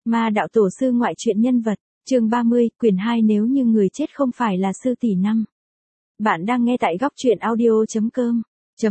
Ma đạo tổ sư ngoại truyện nhân vật, chương 30, quyển 2 nếu như người chết không phải là sư tỷ năm. Bạn đang nghe tại góc truyện audio.com.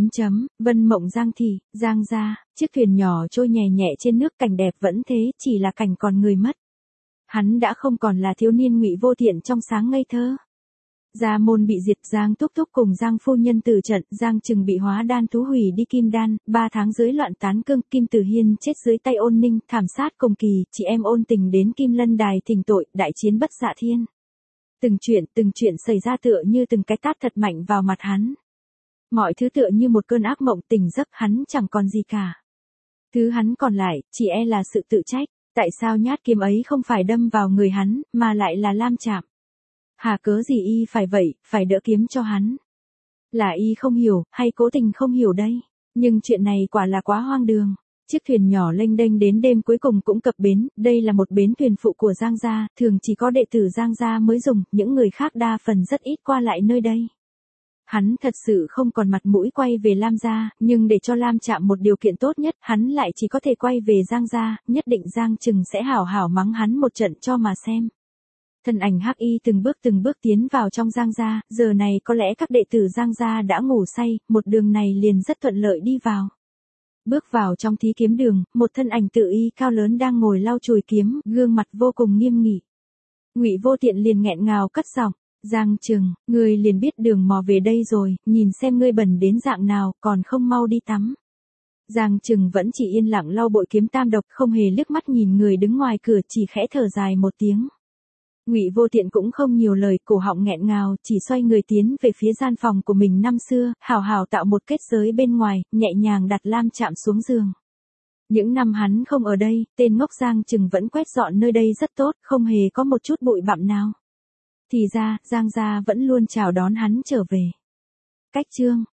Vân Mộng Giang Thị, Giang gia, chiếc thuyền nhỏ trôi nhẹ nhẹ trên nước, cảnh đẹp vẫn thế, chỉ là cảnh còn người mất. Hắn đã không còn là thiếu niên Ngụy Vô Tiện trong sáng ngây thơ. Gia môn bị diệt, Giang Thúc Thúc cùng Giang phu nhân tử trận, Giang Trừng bị hóa đan thú hủy đi kim đan, 3 tháng dưới loạn tán cương, Kim Tử Hiên chết dưới tay Ôn Ninh, thảm sát cùng kỳ, chị em Ôn Tình đến Kim Lân Đài thỉnh tội, đại chiến bất dạ thiên. Từng chuyện xảy ra tựa như từng cái tát thật mạnh vào mặt hắn. Mọi thứ tựa như một cơn ác mộng, tỉnh giấc hắn chẳng còn gì cả. Thứ hắn còn lại, chỉ e là sự tự trách, tại sao nhát kiếm ấy không phải đâm vào người hắn, mà lại là Lam Trạm. Hà cớ gì y phải vậy, phải đỡ kiếm cho hắn? Là y không hiểu, hay cố tình không hiểu đây? Nhưng chuyện này quả là quá hoang đường. Chiếc thuyền nhỏ lênh đênh đến đêm cuối cùng cũng cập bến, đây là một bến thuyền phụ của Giang gia, thường chỉ có đệ tử Giang gia mới dùng, những người khác đa phần rất ít qua lại nơi đây. Hắn thật sự không còn mặt mũi quay về Lam gia, nhưng để cho Lam Trạm một điều kiện tốt nhất, hắn lại chỉ có thể quay về Giang gia, nhất định Giang Trừng sẽ hảo hảo mắng hắn một trận cho mà xem. Thân ảnh hắc y từng bước tiến vào trong Giang gia, giờ này có lẽ các đệ tử Giang gia đã ngủ say, một đường này liền rất thuận lợi đi vào. Bước vào trong thí kiếm đường, một thân ảnh tự y cao lớn đang ngồi lau chùi kiếm, gương mặt vô cùng nghiêm nghị. Ngụy Vô Tiện liền nghẹn ngào cất giọng, Giang Trừng, ngươi liền biết đường mò về đây rồi, nhìn xem ngươi bẩn đến dạng nào, còn không mau đi tắm. Giang Trừng vẫn chỉ yên lặng lau bội kiếm tam độc, không hề liếc mắt nhìn người đứng ngoài cửa, chỉ khẽ thở dài một tiếng. Ngụy Vô Tiện cũng không nhiều lời, cổ họng nghẹn ngào, chỉ xoay người tiến về phía gian phòng của mình năm xưa, hào hào tạo một kết giới bên ngoài, nhẹ nhàng đặt Lam Trạm xuống giường. Những năm hắn không ở đây, tên ngốc Giang Trừng vẫn quét dọn nơi đây rất tốt, không hề có một chút bụi bặm nào. Thì ra, Giang gia vẫn luôn chào đón hắn trở về. Cách chương